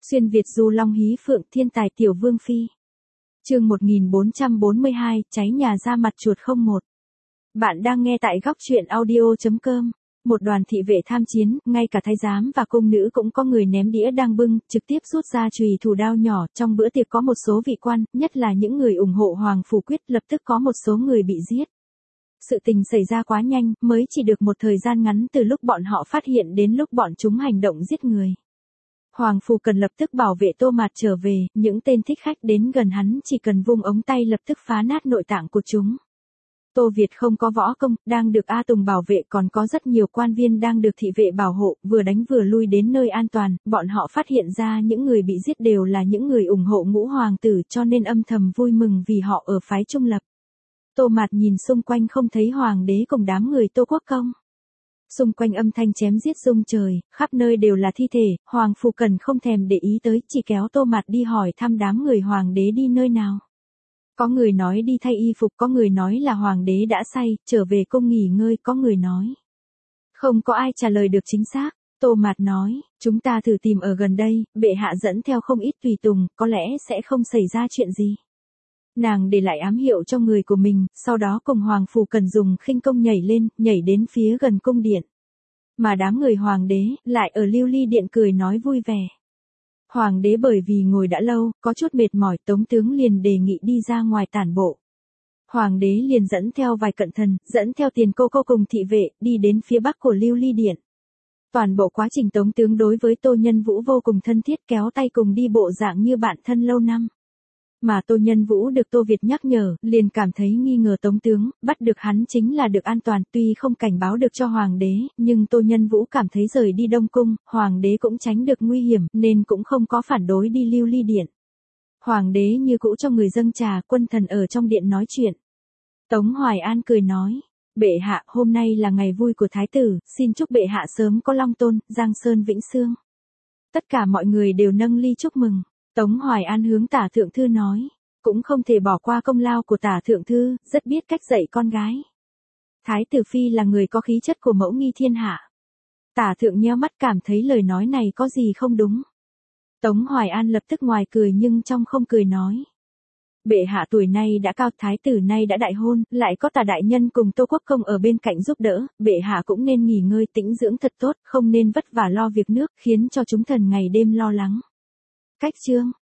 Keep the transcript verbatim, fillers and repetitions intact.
Xuyên Việt du long hí phượng thiên tài tiểu vương phi. Chương một nghìn bốn trăm bốn mươi hai, cháy nhà ra mặt chuột không một. Bạn đang nghe tại góc truyện audio chấm com. Một đoàn thị vệ tham chiến, ngay cả thái giám và cung nữ cũng có người ném đĩa đang bưng, trực tiếp rút ra chùy thủ đao nhỏ. Trong bữa tiệc có một số vị quan, nhất là những người ủng hộ Hoàng Phủ Quyết, lập tức có một số người bị giết. Sự tình xảy ra quá nhanh, mới chỉ được một thời gian ngắn từ lúc bọn họ phát hiện đến lúc bọn chúng hành động giết người. Hoàng Phủ Cần lập tức bảo vệ Tô Mạt trở về, những tên thích khách đến gần hắn chỉ cần vung ống tay lập tức phá nát nội tạng của chúng. Tô Việt không có võ công, đang được A Tùng bảo vệ, còn có rất nhiều quan viên đang được thị vệ bảo hộ, vừa đánh vừa lui đến nơi an toàn. Bọn họ phát hiện ra những người bị giết đều là những người ủng hộ Ngũ Hoàng tử, cho nên âm thầm vui mừng vì họ ở phái trung lập. Tô Mạt nhìn xung quanh không thấy Hoàng đế cùng đám người Tô Quốc Công. Xung quanh âm thanh chém giết rung trời, khắp nơi đều là thi thể. Hoàng Phủ Cần không thèm để ý tới, chỉ kéo Tô Mạt đi hỏi thăm đám người Hoàng đế đi nơi nào. Có người nói đi thay y phục, có người nói là Hoàng đế đã say, trở về cung nghỉ ngơi, có người nói. Không có ai trả lời được chính xác. Tô Mạt nói, chúng ta thử tìm ở gần đây, bệ hạ dẫn theo không ít tùy tùng, có lẽ sẽ không xảy ra chuyện gì. Nàng để lại ám hiệu cho người của mình, sau đó cùng Hoàng Phủ Cần dùng khinh công nhảy lên, nhảy đến phía gần cung điện. Mà đám người Hoàng đế, lại ở Lưu Ly Điện cười nói vui vẻ. Hoàng đế bởi vì ngồi đã lâu, có chút mệt mỏi, Tống tướng liền đề nghị đi ra ngoài tản bộ. Hoàng đế liền dẫn theo vài cận thần, dẫn theo tiền cô cô cùng thị vệ, đi đến phía bắc của Lưu Ly Điện. Toàn bộ quá trình Tống tướng đối với Tô Nhân Vũ vô cùng thân thiết, kéo tay cùng đi bộ dạng như bạn thân lâu năm. Mà Tô Nhân Vũ được Tô Việt nhắc nhở, liền cảm thấy nghi ngờ Tống tướng, bắt được hắn chính là được an toàn, tuy không cảnh báo được cho Hoàng đế, nhưng Tô Nhân Vũ cảm thấy rời đi Đông Cung, Hoàng đế cũng tránh được nguy hiểm, nên cũng không có phản đối đi Lưu Ly Điện. Hoàng đế như cũ cho người dâng trà, quân thần ở trong điện nói chuyện. Tống Hoài An cười nói, bệ hạ, hôm nay là ngày vui của thái tử, xin chúc bệ hạ sớm có long tôn, giang sơn vĩnh sương. Tất cả mọi người đều nâng ly chúc mừng. Tống Hoài An hướng Tả Thượng Thư nói, cũng không thể bỏ qua công lao của Tả Thượng Thư, rất biết cách dạy con gái. Thái tử phi là người có khí chất của mẫu nghi thiên hạ. Tả Thượng nheo mắt cảm thấy lời nói này có gì không đúng. Tống Hoài An lập tức ngoài cười nhưng trong không cười nói. Bệ hạ tuổi nay đã cao, thái tử nay đã đại hôn, lại có Tả đại nhân cùng Tô Quốc Công ở bên cạnh giúp đỡ, bệ hạ cũng nên nghỉ ngơi tĩnh dưỡng thật tốt, không nên vất vả lo việc nước, khiến cho chúng thần ngày đêm lo lắng. Cách chương